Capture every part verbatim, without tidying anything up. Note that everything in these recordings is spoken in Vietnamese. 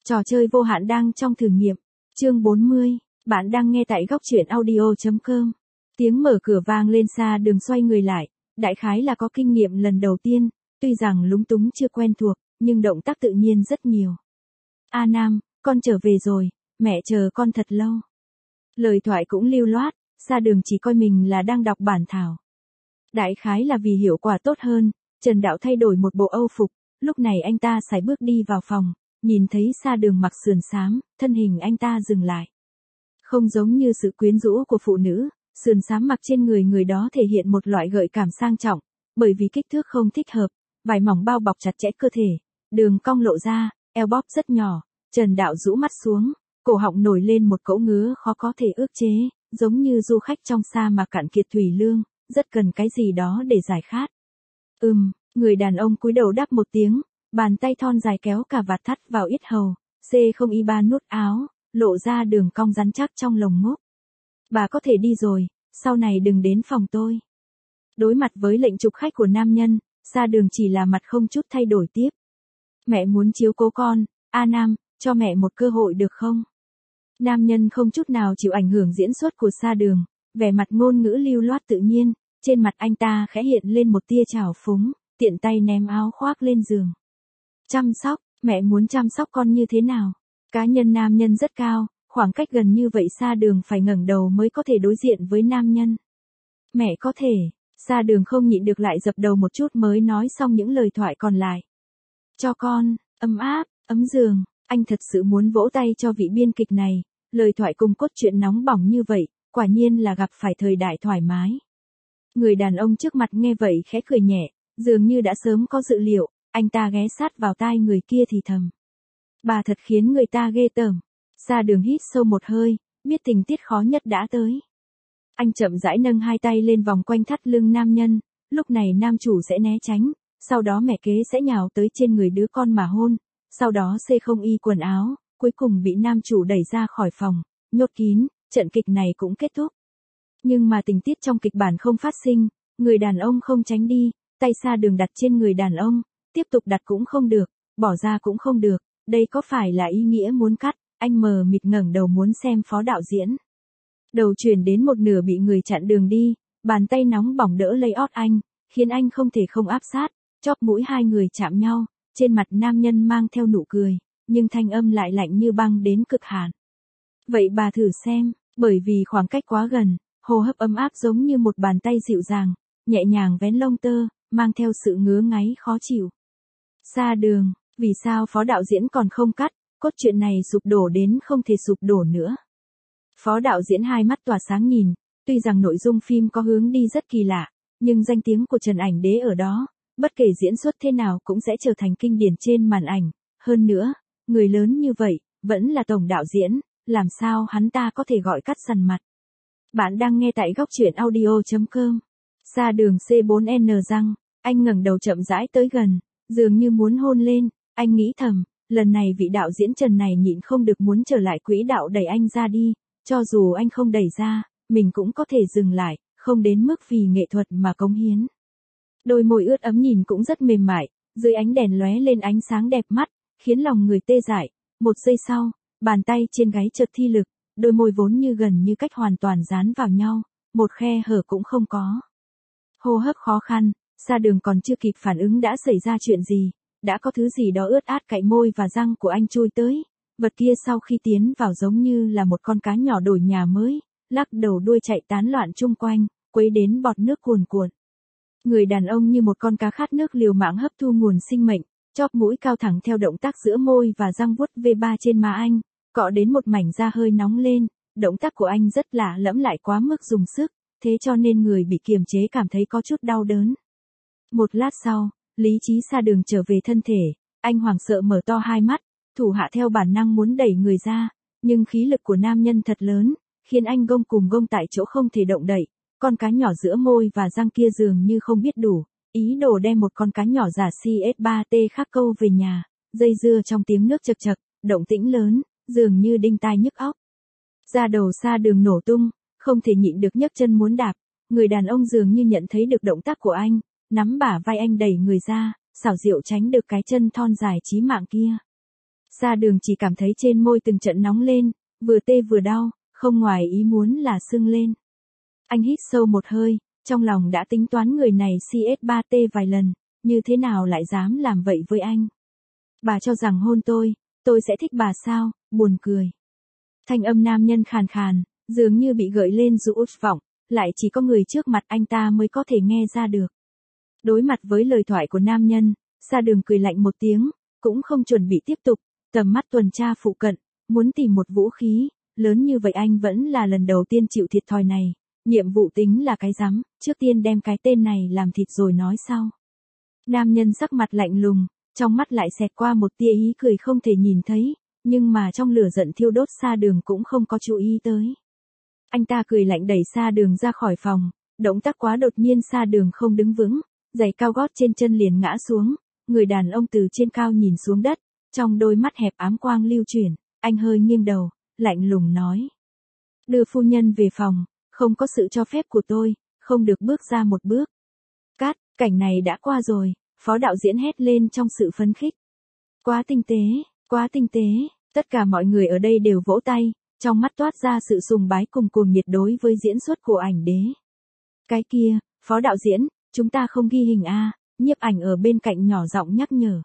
Trò chơi vô hạn đang trong thử nghiệm. Chương bốn mươi, bạn đang nghe tại góc truyện audio chấm com. Tiếng mở cửa vang lên xa đường xoay người lại, đại khái là có kinh nghiệm lần đầu tiên, tuy rằng lúng túng chưa quen thuộc, nhưng động tác tự nhiên rất nhiều. A Nam, con trở về rồi, mẹ chờ con thật lâu. Lời thoại cũng lưu loát, xa đường chỉ coi mình là đang đọc bản thảo. Đại khái là vì hiệu quả tốt hơn, Trần Đạo thay đổi một bộ âu phục, lúc này anh ta sải bước đi vào phòng, nhìn thấy xa đường mặc sườn xám, thân hình anh ta dừng lại. Không giống như sự quyến rũ của phụ nữ, sườn xám mặc trên người người đó thể hiện một loại gợi cảm sang trọng, bởi vì kích thước không thích hợp, vải mỏng bao bọc chặt chẽ cơ thể, đường cong lộ ra, eo bóp rất nhỏ, Trần Đạo rũ mắt xuống, cổ họng nổi lên một cỗ ngứa khó có thể ức chế, giống như du khách trong sa mạc cạn kiệt thủy lương, rất cần cái gì đó để giải khát. Ừm, người đàn ông cúi đầu đáp một tiếng, bàn tay thon dài kéo cả vạt thắt vào yết hầu, C không y ba nút áo, lộ ra đường cong rắn chắc trong lồng ngực. Bà có thể đi rồi, sau này đừng đến phòng tôi. Đối mặt với lệnh chụp khách của nam nhân, xa đường chỉ là mặt không chút thay đổi tiếp. Mẹ muốn chiếu cố con, A Nam, cho mẹ một cơ hội được không? Nam nhân không chút nào chịu ảnh hưởng diễn xuất của xa đường, vẻ mặt ngôn ngữ lưu loát tự nhiên, trên mặt anh ta khẽ hiện lên một tia trào phúng, tiện tay ném áo khoác lên giường. Chăm sóc, mẹ muốn chăm sóc con như thế nào? Cá nhân nam nhân rất cao, khoảng cách gần như vậy xa đường phải ngẩng đầu mới có thể đối diện với nam nhân. Mẹ có thể, xa đường không nhịn được lại dập đầu một chút mới nói xong những lời thoại còn lại. Cho con, ấm áp, ấm giường, anh thật sự muốn vỗ tay cho vị biên kịch này, lời thoại cùng cốt truyện nóng bỏng như vậy, quả nhiên là gặp phải thời đại thoải mái. Người đàn ông trước mặt nghe vậy khẽ cười nhẹ, dường như đã sớm có dự liệu, anh ta ghé sát vào tai người kia thì thầm. Bà thật khiến người ta ghê tởm. Xa đường hít sâu một hơi, biết tình tiết khó nhất đã tới. Anh chậm rãi nâng hai tay lên vòng quanh thắt lưng nam nhân, lúc này nam chủ sẽ né tránh, sau đó mẹ kế sẽ nhào tới trên người đứa con mà hôn, sau đó C không y quần áo, cuối cùng bị nam chủ đẩy ra khỏi phòng, nhốt kín, trận kịch này cũng kết thúc. Nhưng mà tình tiết trong kịch bản không phát sinh, người đàn ông không tránh đi, tay xa đường đặt trên người đàn ông, tiếp tục đặt cũng không được, bỏ ra cũng không được, đây có phải là ý nghĩa muốn cắt, anh mờ mịt ngẩng đầu muốn xem phó đạo diễn. Đầu chuyển đến một nửa bị người chặn đường đi, bàn tay nóng bỏng đỡ lấy ót anh, khiến anh không thể không áp sát, chóp mũi hai người chạm nhau, trên mặt nam nhân mang theo nụ cười, nhưng thanh âm lại lạnh như băng đến cực hạn. Vậy bà thử xem, bởi vì khoảng cách quá gần, hô hấp ấm áp giống như một bàn tay dịu dàng, nhẹ nhàng vén lông tơ, mang theo sự ngứa ngáy khó chịu. Xa đường, vì sao phó đạo diễn còn không cắt, cốt truyện này sụp đổ đến không thể sụp đổ nữa. Phó đạo diễn hai mắt tỏa sáng nhìn, tuy rằng nội dung phim có hướng đi rất kỳ lạ, nhưng danh tiếng của Trần Ảnh Đế ở đó, bất kể diễn xuất thế nào cũng sẽ trở thành kinh điển trên màn ảnh. Hơn nữa, người lớn như vậy, vẫn là tổng đạo diễn, làm sao hắn ta có thể gọi cắt sằn mặt. Bạn đang nghe tại góc truyện audio chấm com. Xa đường C bốn N răng, anh ngẩng đầu chậm rãi tới gần, dường như muốn hôn lên, anh nghĩ thầm, lần này vị đạo diễn Trần này nhịn không được muốn trở lại quỹ đạo đẩy anh ra đi, cho dù anh không đẩy ra, mình cũng có thể dừng lại, không đến mức vì nghệ thuật mà cống hiến. Đôi môi ướt ấm nhìn cũng rất mềm mại, dưới ánh đèn lóe lên ánh sáng đẹp mắt, khiến lòng người tê dại. Một giây sau, bàn tay trên gáy chợt thi lực, đôi môi vốn như gần như cách hoàn toàn dán vào nhau, một khe hở cũng không có. Hô hấp khó khăn, xa đường còn chưa kịp phản ứng đã xảy ra chuyện gì, đã có thứ gì đó ướt át cạnh môi và răng của anh chui tới, vật kia sau khi tiến vào giống như là một con cá nhỏ đổi nhà mới, lắc đầu đuôi chạy tán loạn chung quanh, quấy đến bọt nước cuồn cuộn. Người đàn ông như một con cá khát nước liều mạng hấp thu nguồn sinh mệnh, chóp mũi cao thẳng theo động tác giữa môi và răng vuốt V ba trên má anh, cọ đến một mảnh da hơi nóng lên, động tác của anh rất lạ lẫm lại quá mức dùng sức, thế cho nên người bị kiềm chế cảm thấy có chút đau đớn. Một lát sau, lý trí xa đường trở về thân thể, anh hoảng sợ mở to hai mắt, thủ hạ theo bản năng muốn đẩy người ra, nhưng khí lực của nam nhân thật lớn, khiến anh gông cùng gông tại chỗ không thể động đậy, con cá nhỏ giữa môi và răng kia dường như không biết đủ, ý đồ đem một con cá nhỏ giả C S ba T khác câu về nhà, dây dưa trong tiếng nước chật chật, động tĩnh lớn, dường như đinh tai nhức óc. Da đầu xa đường nổ tung, không thể nhịn được nhấc chân muốn đạp, người đàn ông dường như nhận thấy được động tác của anh, nắm bả vai anh đẩy người ra, xảo diệu tránh được cái chân thon dài chí mạng kia. Sa Đường chỉ cảm thấy trên môi từng trận nóng lên, vừa tê vừa đau, không ngoài ý muốn là sưng lên. Anh hít sâu một hơi, trong lòng đã tính toán người này xê ét ba tê vài lần, như thế nào lại dám làm vậy với anh. Bà cho rằng hôn tôi, tôi sẽ thích bà sao, buồn cười. Thanh âm nam nhân khàn khàn, dường như bị gợi lên dù út vọng, lại chỉ có người trước mặt anh ta mới có thể nghe ra được. Đối mặt với lời thoại của nam nhân, Sa Đường cười lạnh một tiếng, cũng không chuẩn bị tiếp tục, tầm mắt tuần tra phụ cận, muốn tìm một vũ khí, lớn như vậy anh vẫn là lần đầu tiên chịu thiệt thòi này, nhiệm vụ tính là cái rắm, trước tiên đem cái tên này làm thịt rồi nói sau. Nam nhân sắc mặt lạnh lùng, trong mắt lại xẹt qua một tia ý cười không thể nhìn thấy, nhưng mà trong lửa giận thiêu đốt Sa Đường cũng không có chú ý tới. Anh ta cười lạnh đẩy Sa Đường ra khỏi phòng, động tác quá đột nhiên Sa Đường không đứng vững, giày cao gót trên chân liền ngã xuống, người đàn ông từ trên cao nhìn xuống đất, trong đôi mắt hẹp ám quang lưu chuyển, anh hơi nghiêng đầu, lạnh lùng nói. Đưa phu nhân về phòng, không có sự cho phép của tôi, không được bước ra một bước. Cát, cảnh này đã qua rồi, phó đạo diễn hét lên trong sự phấn khích. Quá tinh tế, quá tinh tế, tất cả mọi người ở đây đều vỗ tay, trong mắt toát ra sự sùng bái cùng cuồng nhiệt đối với diễn xuất của ảnh đế. Cái kia, phó đạo diễn, chúng ta không ghi hình a, nhiếp ảnh ở bên cạnh nhỏ giọng nhắc nhở.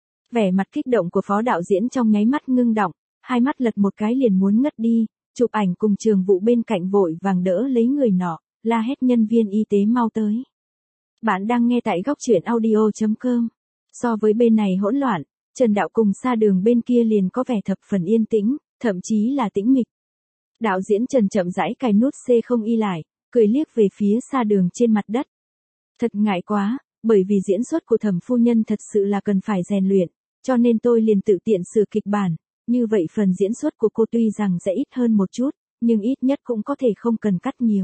Vẻ mặt kích động của phó đạo diễn trong nháy mắt ngưng đọng, hai mắt lật một cái liền muốn ngất đi, chụp ảnh cùng Trường Vụ bên cạnh vội vàng đỡ lấy người nọ, la hét nhân viên y tế mau tới. Bạn đang nghe tại góc truyện audio chấm com. So với bên này hỗn loạn, Trần Đạo cùng Sa Đường bên kia liền có vẻ thập phần yên tĩnh, thậm chí là tĩnh mịch. Đạo diễn Trần chậm rãi cài nút C không y lại, cười liếc về phía Sa Đường trên mặt đất. Thật ngại quá, bởi vì diễn xuất của Thẩm phu nhân thật sự là cần phải rèn luyện, cho nên tôi liền tự tiện sửa kịch bản, như vậy phần diễn xuất của cô tuy rằng sẽ ít hơn một chút, nhưng ít nhất cũng có thể không cần cắt nhiều.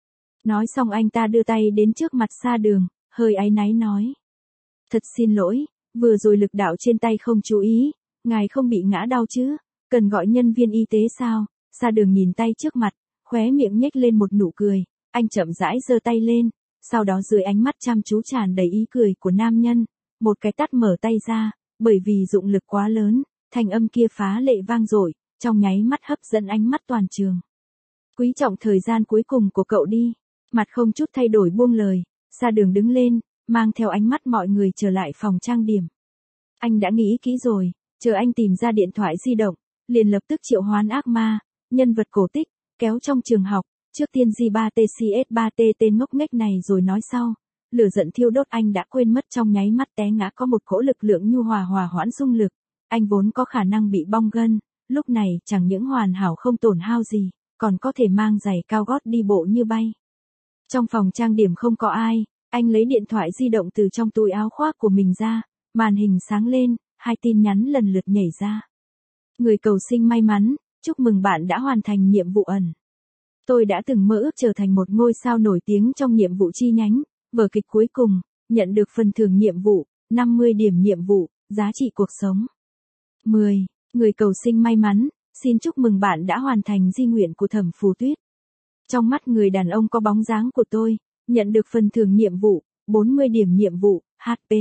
Nói xong anh ta đưa tay đến trước mặt Sa Đường, hơi áy náy nói. Thật xin lỗi, vừa rồi lực đạo trên tay không chú ý, ngài không bị ngã đau chứ, cần gọi nhân viên y tế sao? Sa Đường nhìn tay trước mặt, khóe miệng nhếch lên một nụ cười, anh chậm rãi giơ tay lên, sau đó dưới ánh mắt chăm chú tràn đầy ý cười của nam nhân, một cái tát mở tay ra, bởi vì dụng lực quá lớn, thanh âm kia phá lệ vang dội, trong nháy mắt hấp dẫn ánh mắt toàn trường. Quý trọng thời gian cuối cùng của cậu đi, mặt không chút thay đổi buông lời, Sa Đường đứng lên, mang theo ánh mắt mọi người trở lại phòng trang điểm. Anh đã nghĩ kỹ rồi, chờ anh tìm ra điện thoại di động, liền lập tức triệu hoán ác ma, nhân vật cổ tích, kéo trong trường học, trước tiên G ba T C S ba T tên ngốc nghếch này rồi nói sau. Lửa giận thiêu đốt anh đã quên mất trong nháy mắt té ngã có một cỗ lực lượng nhu hòa hòa hoãn dung lực, anh vốn có khả năng bị bong gân, lúc này chẳng những hoàn hảo không tổn hao gì, còn có thể mang giày cao gót đi bộ như bay. Trong phòng trang điểm không có ai, anh lấy điện thoại di động từ trong túi áo khoác của mình ra, màn hình sáng lên, hai tin nhắn lần lượt nhảy ra. Người cầu sinh may mắn, chúc mừng bạn đã hoàn thành nhiệm vụ ẩn. Tôi đã từng mơ ước trở thành một ngôi sao nổi tiếng trong nhiệm vụ chi nhánh, vở kịch cuối cùng, nhận được phần thưởng nhiệm vụ, năm mươi điểm nhiệm vụ, giá trị cuộc sống. mười. Người cầu sinh may mắn, xin chúc mừng bạn đã hoàn thành di nguyện của Thẩm Phù Tuyết. Trong mắt người đàn ông có bóng dáng của tôi, nhận được phần thưởng nhiệm vụ, bốn mươi điểm nhiệm vụ, hát pê.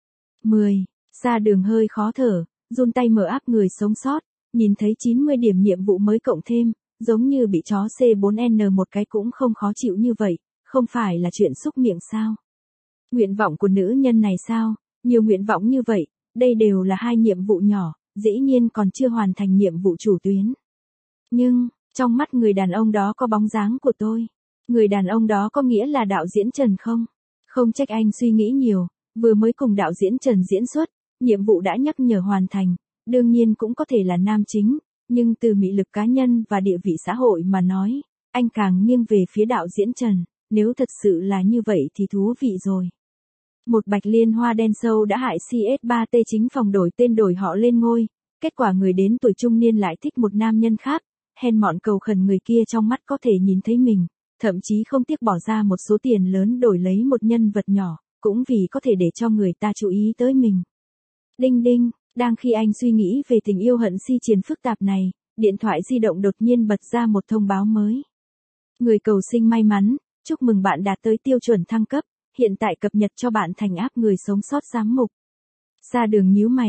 mười. Sa Đường hơi khó thở, run tay mở áp người sống sót, nhìn thấy chín mươi điểm nhiệm vụ mới cộng thêm, giống như bị chó C bốn N một cái cũng không khó chịu như vậy, không phải là chuyện xúc miệng sao? Nguyện vọng của nữ nhân này sao? Nhiều nguyện vọng như vậy, đây đều là hai nhiệm vụ nhỏ, dĩ nhiên còn chưa hoàn thành nhiệm vụ chủ tuyến. Nhưng, trong mắt người đàn ông đó có bóng dáng của tôi. Người đàn ông đó có nghĩa là đạo diễn Trần không? Không trách anh suy nghĩ nhiều, vừa mới cùng đạo diễn Trần diễn xuất, nhiệm vụ đã nhắc nhở hoàn thành, đương nhiên cũng có thể là nam chính, nhưng từ mị lực cá nhân và địa vị xã hội mà nói, anh càng nghiêng về phía đạo diễn Trần, nếu thật sự là như vậy thì thú vị rồi. Một bạch liên hoa đen sâu đã hại C S ba T chính phòng đổi tên đổi họ lên ngôi, kết quả người đến tuổi trung niên lại thích một nam nhân khác, hèn mọn cầu khẩn người kia trong mắt có thể nhìn thấy mình, thậm chí không tiếc bỏ ra một số tiền lớn đổi lấy một nhân vật nhỏ, cũng vì có thể để cho người ta chú ý tới mình. Đinh đinh, đang khi anh suy nghĩ về tình yêu hận si chiến phức tạp này, điện thoại di động đột nhiên bật ra một thông báo mới. Người cầu sinh may mắn, chúc mừng bạn đạt tới tiêu chuẩn thăng cấp, hiện tại cập nhật cho bạn thành áp người sống sót giám mục. Sa Đường nhíu mày,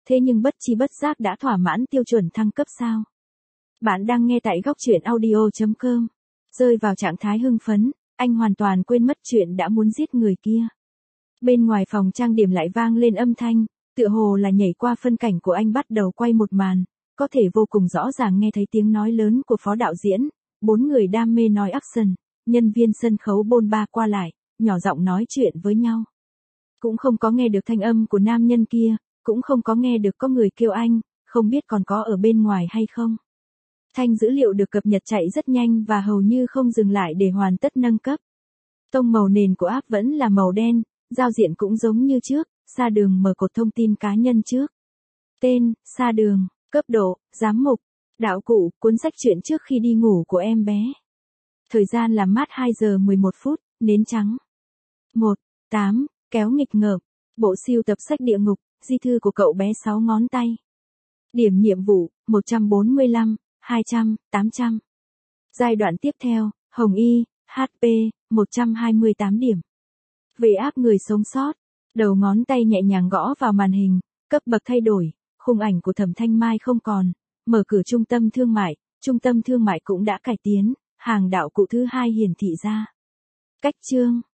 thế nhưng bất chi bất giác đã thỏa mãn tiêu chuẩn thăng cấp sao? Bạn đang nghe tại góc truyện audio chấm com. Rơi vào trạng thái hưng phấn, anh hoàn toàn quên mất chuyện đã muốn giết người kia. Bên ngoài phòng trang điểm lại vang lên âm thanh, tựa hồ là nhảy qua phân cảnh của anh bắt đầu quay một màn, có thể vô cùng rõ ràng nghe thấy tiếng nói lớn của phó đạo diễn, bốn người đam mê nói action, nhân viên sân khấu bôn ba qua lại, nhỏ giọng nói chuyện với nhau. Cũng không có nghe được thanh âm của nam nhân kia, cũng không có nghe được có người kêu anh, không biết còn có ở bên ngoài hay không. Thanh dữ liệu được cập nhật chạy rất nhanh và hầu như không dừng lại để hoàn tất nâng cấp. Tông màu nền của app vẫn là màu đen, giao diện cũng giống như trước, Sa Đường mở cột thông tin cá nhân trước. Tên, Sa Đường, cấp độ, giám mục, đạo cụ, cuốn sách truyện trước khi đi ngủ của em bé. Thời gian làm mát hai giờ mười một phút, nến trắng. một, tám, kéo nghịch ngợm, bộ siêu tập sách địa ngục, di thư của cậu bé sáu ngón tay. Điểm nhiệm vụ, một trăm bốn mươi lăm, hai trăm, tám trăm. Giai đoạn tiếp theo, Hồng Y, hát pê, một trăm hai mươi tám điểm. Về áp người sống sót, đầu ngón tay nhẹ nhàng gõ vào màn hình, cấp bậc thay đổi, khung ảnh của Thẩm Thanh Mai không còn, mở cửa trung tâm thương mại, trung tâm thương mại cũng đã cải tiến, hàng đạo cụ thứ hai hiển thị ra. Cách chương,